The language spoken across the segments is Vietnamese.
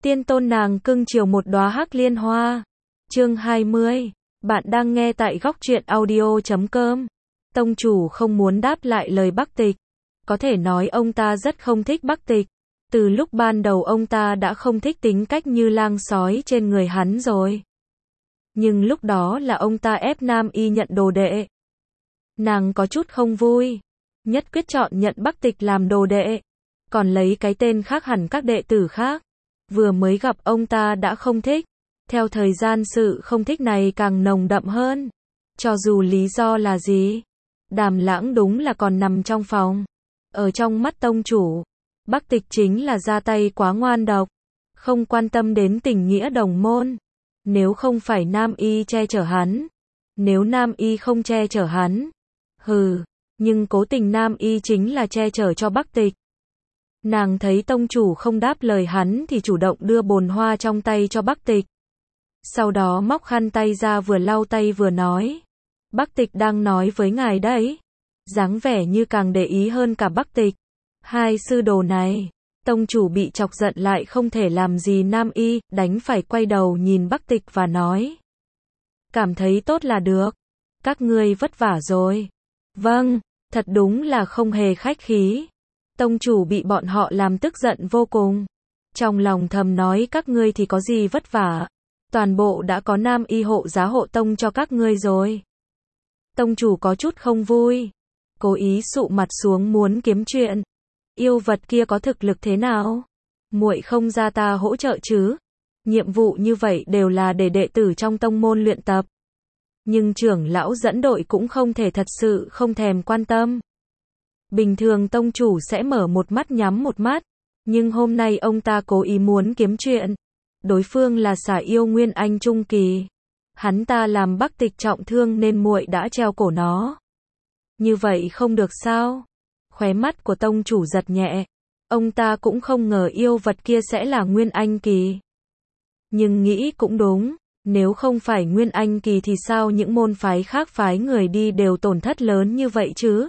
Tiên tôn nàng cưng chiều một đóa hắc liên hoa. Chương 20. Bạn đang nghe tại góc truyện audio.com. Tông chủ không muốn đáp lại lời Bắc Tịch. Có thể nói ông ta rất không thích Bắc Tịch. Từ lúc ban đầu ông ta đã không thích tính cách như lang sói trên người hắn rồi. Nhưng lúc đó là ông ta ép Nam Y nhận đồ đệ. Nàng có chút không vui. Nhất quyết chọn nhận Bắc Tịch làm đồ đệ. Còn lấy cái tên khác hẳn các đệ tử khác. Vừa mới gặp ông ta đã không thích. Theo thời gian sự không thích này càng nồng đậm hơn. Cho dù lý do là gì. Đàm Lãng đúng là còn nằm trong phòng. Ở trong mắt tông chủ, Bắc Tịch chính là ra tay quá ngoan độc. Không quan tâm đến tình nghĩa đồng môn. Nếu không phải Nam Y che chở hắn. Nếu Nam Y không che chở hắn. Nhưng cố tình Nam Y chính là che chở cho Bắc Tịch. Nàng thấy tông chủ không đáp lời hắn thì chủ động đưa bồn hoa trong tay cho Bắc Tịch. Sau đó móc khăn tay ra vừa lau tay vừa nói. Bắc Tịch đang nói với ngài đấy. Dáng vẻ như càng để ý hơn cả Bắc Tịch. Hai sư đồ này. Tông chủ bị chọc giận lại không thể làm gì Nam Y, đành phải quay đầu nhìn Bắc Tịch và nói. Cảm thấy tốt là được. Các ngươi vất vả rồi. Vâng, thật đúng là không hề khách khí. Tông chủ bị bọn họ làm tức giận vô cùng. Trong lòng thầm nói các ngươi thì có gì vất vả. Toàn bộ đã có Nam Y hộ giá hộ tông cho các ngươi rồi. Tông chủ có chút không vui. Cố ý sụ mặt xuống muốn kiếm chuyện. Yêu vật kia có thực lực thế nào? Muội không ra ta hỗ trợ chứ? Nhiệm vụ như vậy đều là để đệ tử trong tông môn luyện tập. Nhưng trưởng lão dẫn đội cũng không thể thật sự không thèm quan tâm. Bình thường tông chủ sẽ mở một mắt nhắm một mắt. Nhưng hôm nay ông ta cố ý muốn kiếm chuyện. Đối phương là xà yêu Nguyên Anh Trung Kỳ. Hắn ta làm Bắc Tịch trọng thương nên muội đã treo cổ nó. Như vậy không được sao? Khóe mắt của tông chủ giật nhẹ. Ông ta cũng không ngờ yêu vật kia sẽ là Nguyên Anh Kỳ. Nhưng nghĩ cũng đúng. Nếu không phải Nguyên Anh Kỳ thì sao những môn phái khác phái người đi đều tổn thất lớn như vậy chứ?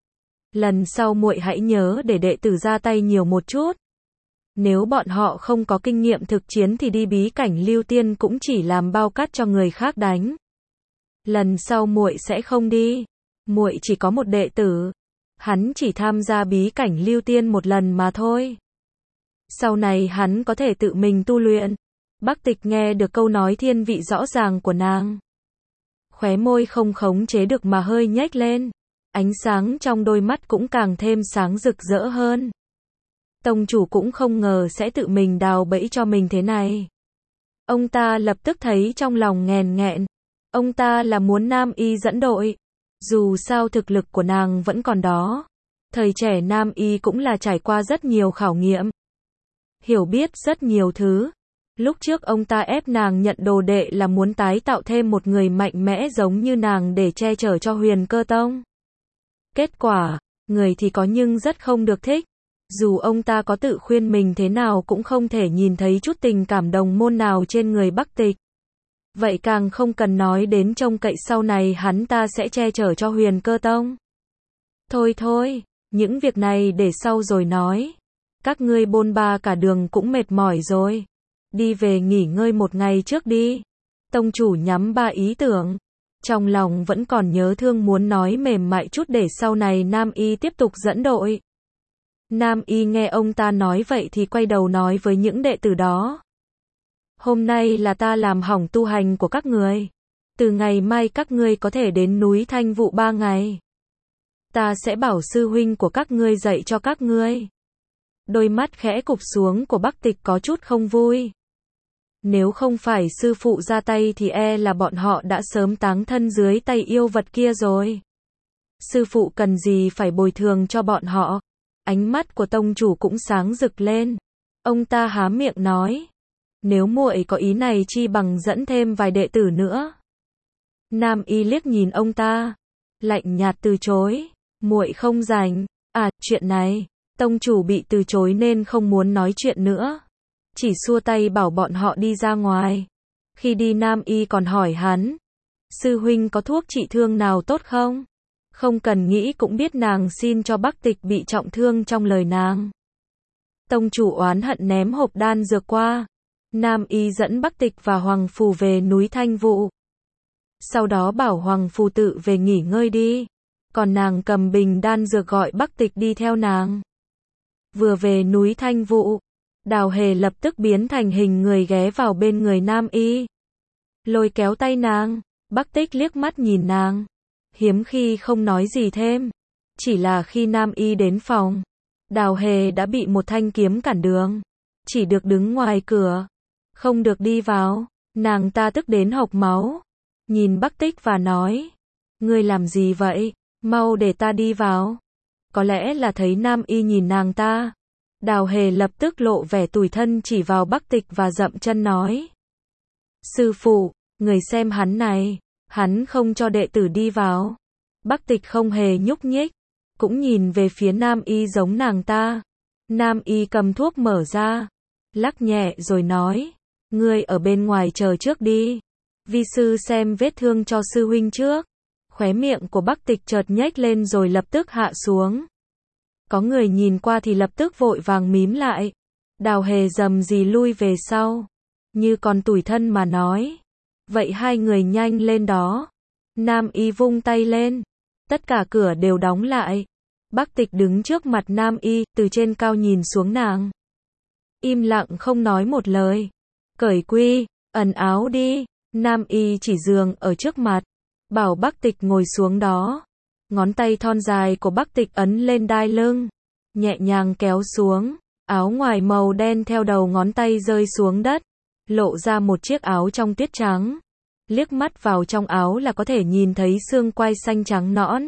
Lần sau muội hãy nhớ để đệ tử ra tay nhiều một chút. Nếu bọn họ không có kinh nghiệm thực chiến thì đi bí cảnh Lưu Tiên cũng chỉ làm bao cát cho người khác đánh. Lần sau muội sẽ không đi. Muội chỉ có một đệ tử. Hắn chỉ tham gia bí cảnh Lưu Tiên một lần mà thôi. Sau này hắn có thể tự mình tu luyện. Bắc Tịch nghe được câu nói thiên vị rõ ràng của nàng. Khóe môi không khống chế được mà hơi nhếch lên. Ánh sáng trong đôi mắt cũng càng thêm sáng rực rỡ hơn. Tông chủ cũng không ngờ sẽ tự mình đào bẫy cho mình thế này. Ông ta lập tức thấy trong lòng nghèn nghẹn. Ông ta là muốn Nam Y dẫn đội. Dù sao thực lực của nàng vẫn còn đó. Thời trẻ Nam Y cũng là trải qua rất nhiều khảo nghiệm. Hiểu biết rất nhiều thứ. Lúc trước ông ta ép nàng nhận đồ đệ là muốn tái tạo thêm một người mạnh mẽ giống như nàng để che chở cho Huyền Cơ Tông. Kết quả, người thì có nhưng rất không được thích. Dù ông ta có tự khuyên mình thế nào cũng không thể nhìn thấy chút tình cảm đồng môn nào trên người Bắc Tịch. Vậy càng không cần nói đến trông cậy sau này hắn ta sẽ che chở cho Huyền Cơ Tông. Thôi, những việc này để sau rồi nói. Các ngươi bôn ba cả đường cũng mệt mỏi rồi. Đi về nghỉ ngơi một ngày trước đi. Tông chủ nhắm ba ý tưởng. Trong lòng vẫn còn nhớ thương muốn nói mềm mại chút để sau này Nam Y tiếp tục dẫn đội. Nam Y nghe ông ta nói vậy thì quay đầu nói với những đệ tử đó. Hôm nay là ta làm hỏng tu hành của các người. Từ ngày mai các ngươi có thể đến núi Thanh Vụ 3 ngày. Ta sẽ bảo sư huynh của các ngươi dạy cho các ngươi. Đôi mắt khẽ cụp xuống của Bắc Tịch có chút không vui. Nếu không phải sư phụ ra tay thì e là bọn họ đã sớm táng thân dưới tay yêu vật kia rồi. Sư phụ cần gì phải bồi thường cho bọn họ. Ánh mắt của tông chủ cũng sáng rực lên. Ông ta há miệng nói. Nếu muội có ý này chi bằng dẫn thêm vài đệ tử nữa. Nam Y liếc nhìn ông ta. Lạnh nhạt từ chối. Muội không rảnh. Chuyện này. Tông chủ bị từ chối nên không muốn nói chuyện nữa. Chỉ xua tay bảo bọn họ đi ra ngoài. Khi đi Nam Y còn hỏi hắn. Sư huynh có thuốc trị thương nào tốt không? Không cần nghĩ cũng biết nàng xin cho Bắc Tịch bị trọng thương trong lời nàng. Tông chủ oán hận ném hộp đan dược qua. Nam Y dẫn Bắc Tịch và Hoàng Phù về núi Thanh Vụ. Sau đó bảo Hoàng Phù tự về nghỉ ngơi đi. Còn nàng cầm bình đan dược gọi Bắc Tịch đi theo nàng. Vừa về núi Thanh Vụ, Đào Hề lập tức biến thành hình người ghé vào bên người Nam Y. Lôi kéo tay nàng, Bắc Tích liếc mắt nhìn nàng. Hiếm khi không nói gì thêm. Chỉ là khi Nam Y đến phòng, Đào Hề đã bị một thanh kiếm cản đường. Chỉ được đứng ngoài cửa, không được đi vào. Nàng ta tức đến hộc máu. Nhìn Bắc Tích và nói, ngươi làm gì vậy? Mau để ta đi vào. Có lẽ là thấy Nam Y nhìn nàng ta. Đào Hề lập tức lộ vẻ tủi thân chỉ vào Bắc Tịch và dậm chân nói. Sư phụ, người xem hắn này, hắn không cho đệ tử đi vào. Bắc Tịch không hề nhúc nhích, cũng nhìn về phía Nam Y giống nàng ta. Nam Y cầm thuốc mở ra, lắc nhẹ rồi nói, ngươi ở bên ngoài chờ trước đi. Vi sư xem vết thương cho sư huynh trước. Khóe miệng của Bắc Tịch chợt nhếch lên rồi lập tức hạ xuống. Có người nhìn qua thì lập tức vội vàng mím lại. Đào Hề rầm rì lui về sau, như còn tủi thân mà nói. Vậy hai người nhanh lên đó. Nam Y vung tay lên. Tất cả cửa đều đóng lại. Bắc Tịch đứng trước mặt Nam Y, từ trên cao nhìn xuống nàng. Im lặng không nói một lời. Cởi quy, ẩn áo đi. Nam Y chỉ giường ở trước mặt, bảo Bắc Tịch ngồi xuống đó. Ngón tay thon dài của Bắc Tịch ấn lên đai lưng, nhẹ nhàng kéo xuống. Áo ngoài màu đen theo đầu ngón tay rơi xuống đất, lộ ra một chiếc áo trong tuyết trắng. Liếc mắt vào trong áo là có thể nhìn thấy xương quai xanh trắng nõn.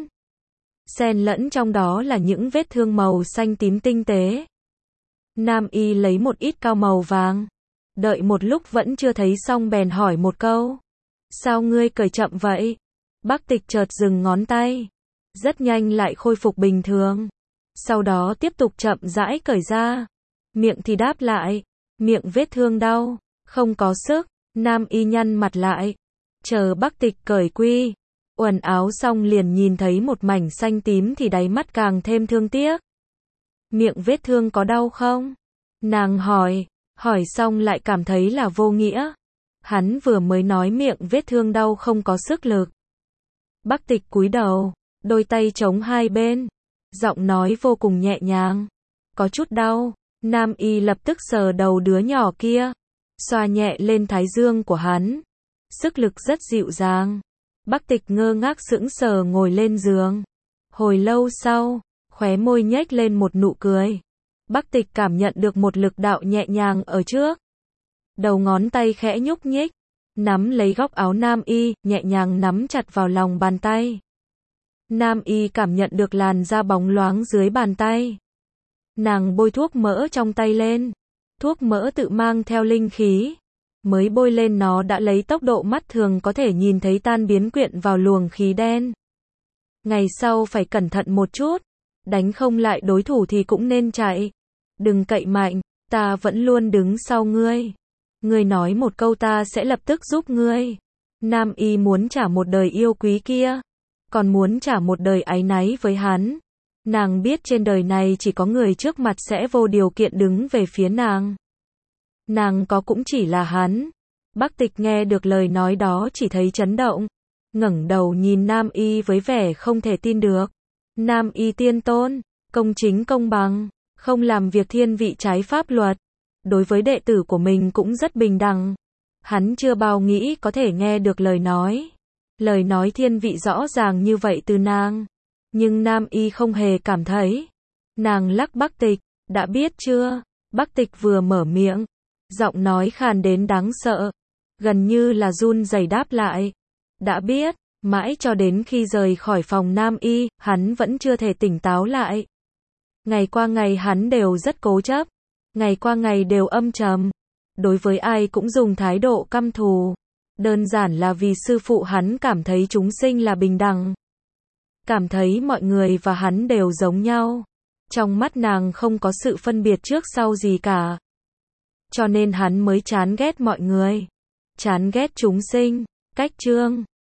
Xen lẫn trong đó là những vết thương màu xanh tím tinh tế. Nam Y lấy một ít cao màu vàng. Đợi một lúc vẫn chưa thấy xong bèn hỏi một câu. Sao ngươi cởi chậm vậy? Bắc Tịch chợt dừng ngón tay. Rất nhanh lại khôi phục bình thường. Sau đó tiếp tục chậm rãi cởi ra. Miệng thì đáp lại. Miệng vết thương đau, không có sức. Nam Y nhăn mặt lại. Chờ Bắc Tịch cởi quy, quần áo xong liền nhìn thấy một mảnh xanh tím thì đáy mắt càng thêm thương tiếc. Miệng vết thương có đau không? Nàng hỏi. Hỏi xong lại cảm thấy là vô nghĩa. Hắn vừa mới nói miệng vết thương đau không có sức lực. Bắc Tịch cúi đầu, đôi tay chống hai bên, giọng nói vô cùng nhẹ nhàng. Có chút đau. Nam Y lập tức sờ đầu đứa nhỏ kia, xoa nhẹ lên thái dương của hắn. Sức lực rất dịu dàng. Bắc Tịch ngơ ngác sững sờ ngồi lên giường. Hồi lâu sau, khóe môi nhếch lên một nụ cười. Bắc Tịch cảm nhận được một lực đạo nhẹ nhàng ở trước. Đầu ngón tay khẽ nhúc nhích, nắm lấy góc áo Nam Y, nhẹ nhàng nắm chặt vào lòng bàn tay. Nam Y cảm nhận được làn da bóng loáng dưới bàn tay. Nàng bôi thuốc mỡ trong tay lên. Thuốc mỡ tự mang theo linh khí. Mới bôi lên nó đã lấy tốc độ mắt thường có thể nhìn thấy tan biến quyện vào luồng khí đen. Ngày sau phải cẩn thận một chút. Đánh không lại đối thủ thì cũng nên chạy. Đừng cậy mạnh, ta vẫn luôn đứng sau ngươi. Ngươi nói một câu ta sẽ lập tức giúp ngươi. Nam Y muốn trả một đời yêu quý kia, còn muốn trả một đời áy náy với hắn. Nàng biết trên đời này chỉ có người trước mặt sẽ vô điều kiện đứng về phía nàng. Nàng có cũng chỉ là hắn. Bắc Tịch nghe được lời nói đó chỉ thấy chấn động. Ngẩng đầu nhìn Nam Y với vẻ không thể tin được. Nam Y tiên tôn, công chính công bằng, không làm việc thiên vị trái pháp luật. Đối với đệ tử của mình cũng rất bình đẳng. Hắn chưa bao nghĩ có thể nghe được lời nói thiên vị rõ ràng như vậy từ nàng. Nhưng Nam Y không hề cảm thấy. Nàng lắc Bắc Tịch, đã biết chưa? Bắc Tịch vừa mở miệng, giọng nói khàn đến đáng sợ, gần như là run rẩy đáp lại. Đã biết. Mãi cho đến khi rời khỏi phòng Nam Y, hắn vẫn chưa thể tỉnh táo lại. Ngày qua ngày hắn đều rất cố chấp. Ngày qua ngày đều âm trầm. Đối với ai cũng dùng thái độ căm thù. Đơn giản là vì sư phụ hắn cảm thấy chúng sinh là bình đẳng. Cảm thấy mọi người và hắn đều giống nhau. Trong mắt nàng không có sự phân biệt trước sau gì cả. Cho nên hắn mới chán ghét mọi người. Chán ghét chúng sinh. Cách chương